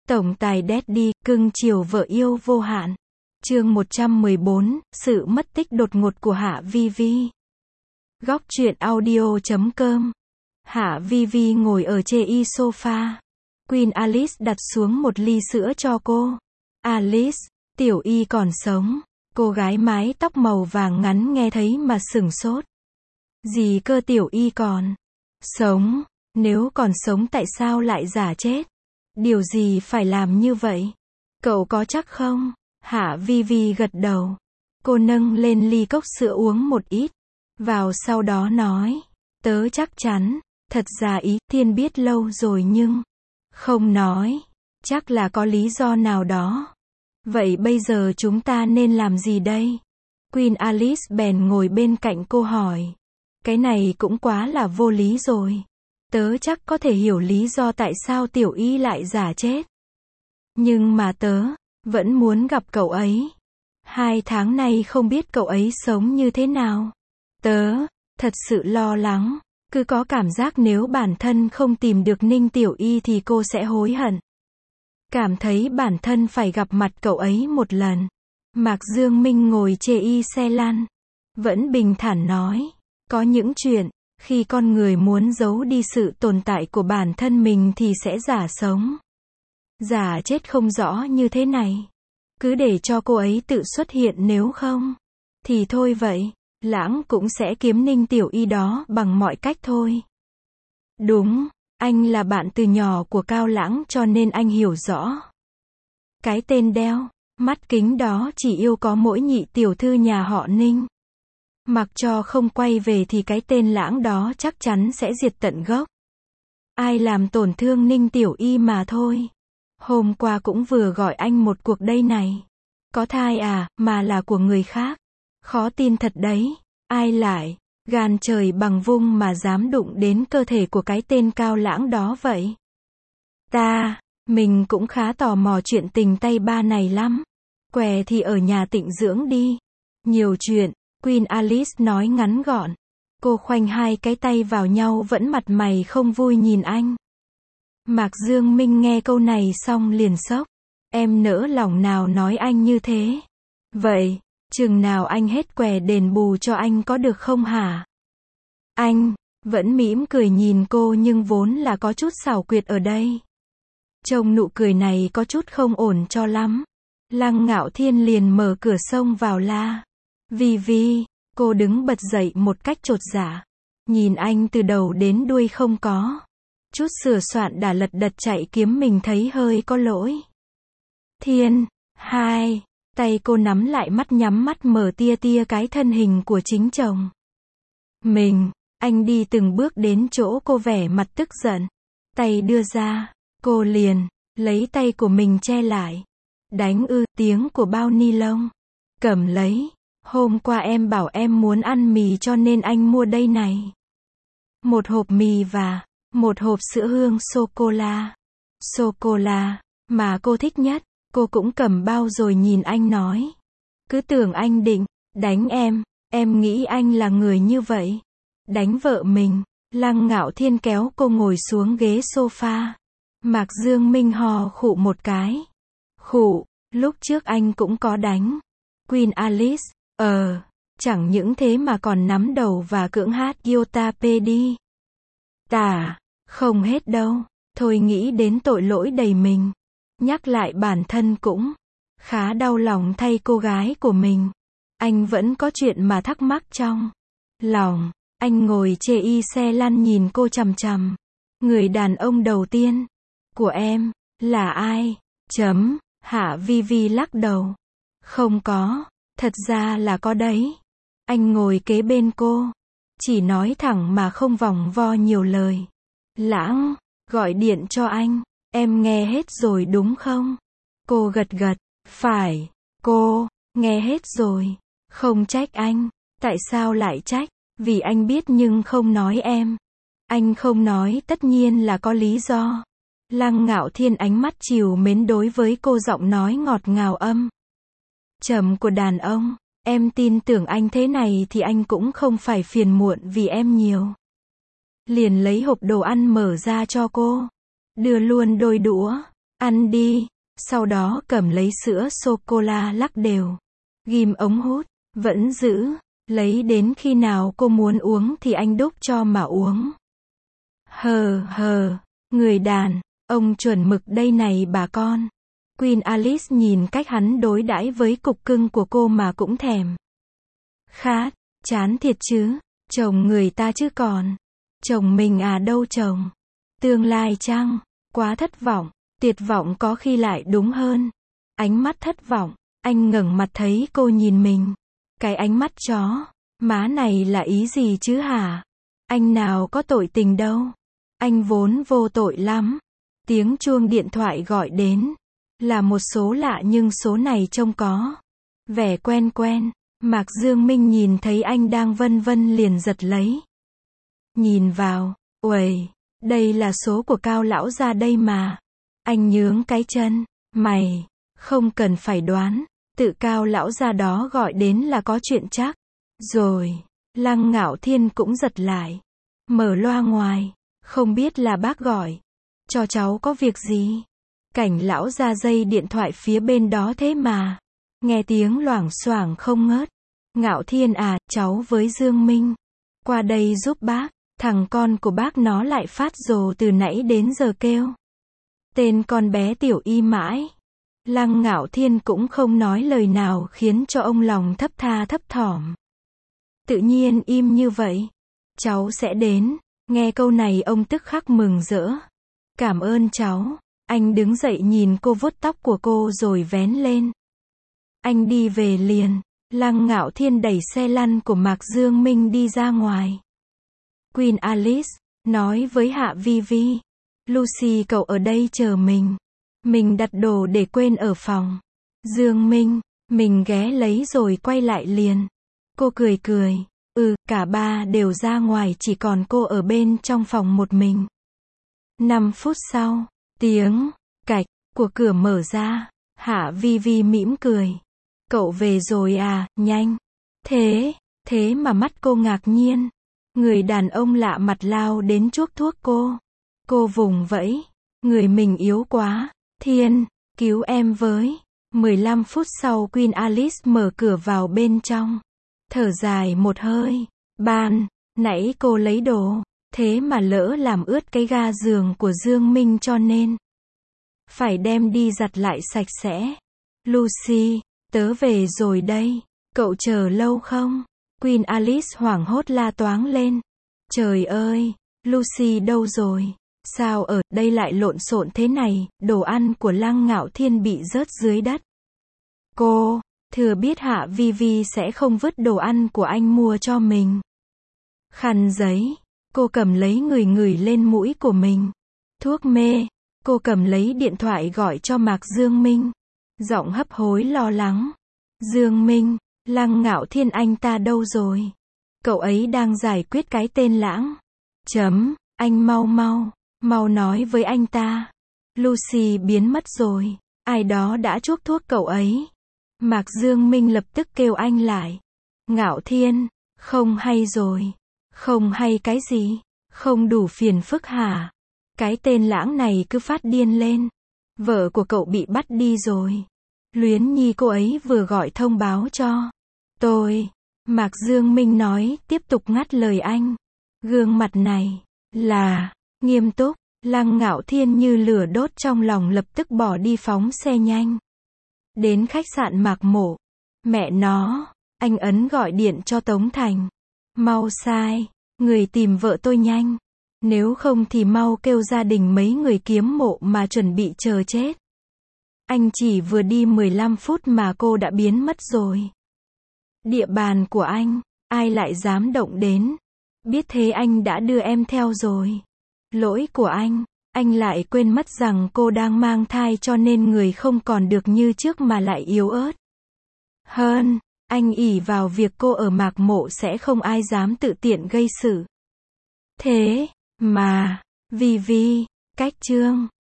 Tổng tài Daddy, cưng chiều vợ yêu vô hạn. Chương 114, sự mất tích đột ngột của Hạ Vi Vi. Góc truyện audio.com. Hạ Vi Vi ngồi ở trên sofa. Queen Alice đặt xuống một ly sữa cho cô. Alice, Tiểu Y còn sống. Cô gái mái tóc màu vàng ngắn nghe thấy mà sửng sốt. Gì cơ, Tiểu Y còn sống? Nếu còn sống tại sao lại giả chết? Điều gì phải làm như vậy? Cậu có chắc không? Hạ Vi Vi gật đầu. Cô nâng lên ly cốc sữa uống một ít. Vào sau đó nói. Tớ chắc chắn. Thật ra Ý Thiên biết lâu rồi nhưng không nói. Chắc là có lý do nào đó. Vậy bây giờ chúng ta nên làm gì đây? Queen Alice bèn ngồi bên cạnh cô hỏi. Cái này cũng quá là vô lý rồi. Tớ chắc có thể hiểu lý do tại sao Tiểu Y lại giả chết. Nhưng mà tớ vẫn muốn gặp cậu ấy. 2 tháng nay không biết cậu ấy sống như thế nào. Tớ thật sự lo lắng. Cứ có cảm giác nếu bản thân không tìm được Ninh Tiểu Y thì cô sẽ hối hận. Cảm thấy bản thân phải gặp mặt cậu ấy một lần. Mạc Dương Minh ngồi trên xe lăn. Vẫn bình thản nói. Có những chuyện, khi con người muốn giấu đi sự tồn tại của bản thân mình thì sẽ giả sống. Giả chết không rõ như thế này. Cứ để cho cô ấy tự xuất hiện, nếu không thì thôi vậy. Lãng cũng sẽ kiếm Ninh Tiểu Y đó bằng mọi cách thôi. Đúng, anh là bạn từ nhỏ của Cao Lãng cho nên anh hiểu rõ. Cái tên đeo mắt kính đó chỉ yêu có mỗi nhị tiểu thư nhà họ Ninh. Mặc cho không quay về thì cái tên Lãng đó chắc chắn sẽ diệt tận gốc. Ai làm tổn thương Ninh Tiểu Y mà thôi. Hôm qua cũng vừa gọi anh một cuộc đây này. Có thai à, mà là của người khác. Khó tin thật đấy. Ai lại gan trời bằng vung mà dám đụng đến cơ thể của cái tên Cao Lãng đó vậy? Mình cũng khá tò mò chuyện tình tay ba này lắm. Què thì ở nhà tịnh dưỡng đi. Nhiều chuyện, Queen Alice nói ngắn gọn. Cô khoanh hai cái tay vào nhau vẫn mặt mày không vui nhìn anh. Mạc Dương Minh nghe câu này xong liền sốc. Em nỡ lòng nào nói anh như thế? Vậy, chừng nào anh hết què đền bù cho anh có được không hả? Anh vẫn mỉm cười nhìn cô nhưng vốn là có chút xảo quyệt ở đây. Trông nụ cười này có chút không ổn cho lắm. Lăng Ngạo Thiên liền mở cửa xông vào la. Vi Vi, cô đứng bật dậy một cách chột dạ. Nhìn anh từ đầu đến đuôi không có chút sửa soạn đã lật đật chạy kiếm mình thấy hơi có lỗi. Thiên, tay cô nắm lại mắt nhắm mắt mở tia tia cái thân hình của chính chồng mình. Anh đi từng bước đến chỗ cô vẻ mặt tức giận. Tay đưa ra, cô liền lấy tay của mình che lại. Đánh tiếng của bao ni lông. Cầm lấy. Hôm qua em bảo em muốn ăn mì cho nên anh mua đây này. Một hộp mì và một hộp sữa hương sô-cô-la. Sô-cô-la mà cô thích nhất. Cô cũng cầm bao rồi nhìn anh nói. Cứ tưởng anh định đánh em nghĩ anh là người như vậy. Đánh vợ mình. Lăng Ngạo Thiên kéo cô ngồi xuống ghế sofa. Mạc Dương Minh hò khụ một cái. Khụ, lúc trước anh cũng có đánh. Queen Alice, chẳng những thế mà còn nắm đầu và cưỡng hát Yotape đi. Không hết đâu. Thôi nghĩ đến tội lỗi đầy mình. Nhắc lại bản thân cũng khá đau lòng thay cô gái của mình. Anh vẫn có chuyện mà thắc mắc trong lòng. Anh ngồi trên xe lăn nhìn cô chằm chằm. Người đàn ông đầu tiên của em là ai? Hạ Vi Vi lắc đầu. Không có, thật ra là có đấy. Anh ngồi kế bên cô, chỉ nói thẳng mà không vòng vo nhiều lời. Lãng gọi điện cho anh, em nghe hết rồi đúng không? Cô gật gật. Phải, cô nghe hết rồi. Không trách anh. Tại sao lại trách? Vì anh biết nhưng không nói em. Anh không nói tất nhiên là có lý do. Lăng Ngạo Thiên ánh mắt trìu mến đối với cô, giọng nói ngọt ngào âm trầm của đàn ông. Em tin tưởng anh thế này thì anh cũng không phải phiền muộn vì em nhiều. Liền lấy hộp đồ ăn mở ra cho cô. Đưa luôn đôi đũa. ăn đi. Sau đó cầm lấy sữa sô-cô-la lắc đều. Ghim ống hút, vẫn giữ, lấy đến khi nào cô muốn uống thì anh đút cho mà uống. Hờ, người đàn, ông chuẩn mực đây này bà con. Queen Alice nhìn cách hắn đối đãi với cục cưng của cô mà cũng thèm. Khát, chán thiệt chứ, chồng người ta chứ còn. Chồng mình à đâu chồng. Tương lai chăng, quá thất vọng, tuyệt vọng có khi lại đúng hơn. Ánh mắt thất vọng, anh ngẩng mặt thấy cô nhìn mình. Cái ánh mắt chó, má này là ý gì chứ hả? Anh nào có tội tình đâu. Anh vốn vô tội lắm. Tiếng chuông điện thoại gọi đến. Là một số lạ nhưng số này trông có vẻ quen quen. Mạc Dương Minh nhìn thấy anh đang vân vân liền giật lấy. Nhìn vào, uầy, đây là số của Cao lão gia đây mà. Anh nhướng cái chân, mày, không cần phải đoán, tự Cao lão gia đó gọi đến là có chuyện chắc. Rồi, Lăng Ngạo Thiên cũng giật lại. Mở loa ngoài, không biết là bác gọi. Cho cháu có việc gì? Cảnh lão ra dây điện thoại phía bên đó thế mà. Nghe tiếng loảng xoảng không ngớt. Ngạo Thiên à, cháu với Dương Minh. Qua đây giúp bác. Thằng con của bác nó lại phát rồ từ nãy đến giờ kêu. Tên con bé Tiểu Y mãi. Lăng Ngạo Thiên cũng không nói lời nào khiến cho ông lòng thấp tha thấp thỏm. Tự nhiên im như vậy. Cháu sẽ đến. Nghe câu này ông tức khắc mừng rỡ. Cảm ơn cháu. Anh đứng dậy nhìn cô vuốt tóc của cô rồi vén lên. Anh đi về liền. Lăng Ngạo Thiên đẩy xe lăn của Mạc Dương Minh đi ra ngoài. Queen Alice nói với Hạ Vi Vi. Lucy cậu ở đây chờ mình. Mình đặt đồ để quên ở phòng. Dương Minh, mình ghé lấy rồi quay lại liền. Cô cười cười. Cả ba đều ra ngoài chỉ còn cô ở bên trong phòng một mình. 5 phút sau, tiếng cạch của cửa mở ra. Hạ Vi Vi mỉm cười. Cậu về rồi à, nhanh. Thế mà mắt cô ngạc nhiên. Người đàn ông lạ mặt lao đến chuốc thuốc cô. Cô vùng vẫy. Người mình yếu quá. Thiên, cứu em với. 15 phút sau Queen Alice mở cửa vào bên trong. Thở dài một hơi. Ban nãy cô lấy đồ. Thế mà lỡ làm ướt cái ga giường của Dương Minh cho nên phải đem đi giặt lại sạch sẽ. Lucy, tớ về rồi đây. Cậu chờ lâu không? Queen Alice hoảng hốt la toáng lên. Trời ơi, Lucy đâu rồi? Sao ở đây lại lộn xộn thế này? Đồ ăn của Lăng Ngạo Thiên bị rớt dưới đất. Cô thừa biết Hạ Vi Vi sẽ không vứt đồ ăn của anh mua cho mình. Khăn giấy. Cô cầm lấy ngửi lên mũi của mình. Thuốc mê. Cô cầm lấy điện thoại gọi cho Mạc Dương Minh. Giọng hấp hối lo lắng. Dương Minh, Lăng Ngạo Thiên anh ta đâu rồi? Cậu ấy đang giải quyết cái tên Lãng. Anh mau nói với anh ta. Lucy biến mất rồi. Ai đó đã chuốc thuốc cậu ấy. Mạc Dương Minh lập tức kêu anh lại. Ngạo Thiên, không hay rồi. Không hay cái gì? Không đủ phiền phức hả? Cái tên Lãng này cứ phát điên lên. Vợ của cậu bị bắt đi rồi. Luyến Nhi cô ấy vừa gọi thông báo cho tôi. Mạc Dương Minh nói, tiếp tục ngắt lời anh. Gương mặt này là nghiêm túc. Lăng Ngạo Thiên như lửa đốt trong lòng lập tức bỏ đi phóng xe nhanh. Đến khách sạn Mạc Mộ. Mẹ nó, anh ấn gọi điện cho Tống Thành. Mau sai, người tìm vợ tôi nhanh. Nếu không thì mau kêu gia đình mấy người kiếm mộ mà chuẩn bị chờ chết. Anh chỉ vừa đi 15 phút mà cô đã biến mất rồi. Địa bàn của anh, ai lại dám động đến. Biết thế anh đã đưa em theo rồi. Lỗi của anh lại quên mất rằng cô đang mang thai cho nên người không còn được như trước mà lại yếu ớt. Hơn, anh ỷ vào việc cô ở Mạc Mộ sẽ không ai dám tự tiện gây sự. Thế mà, Vi Vi, cách chương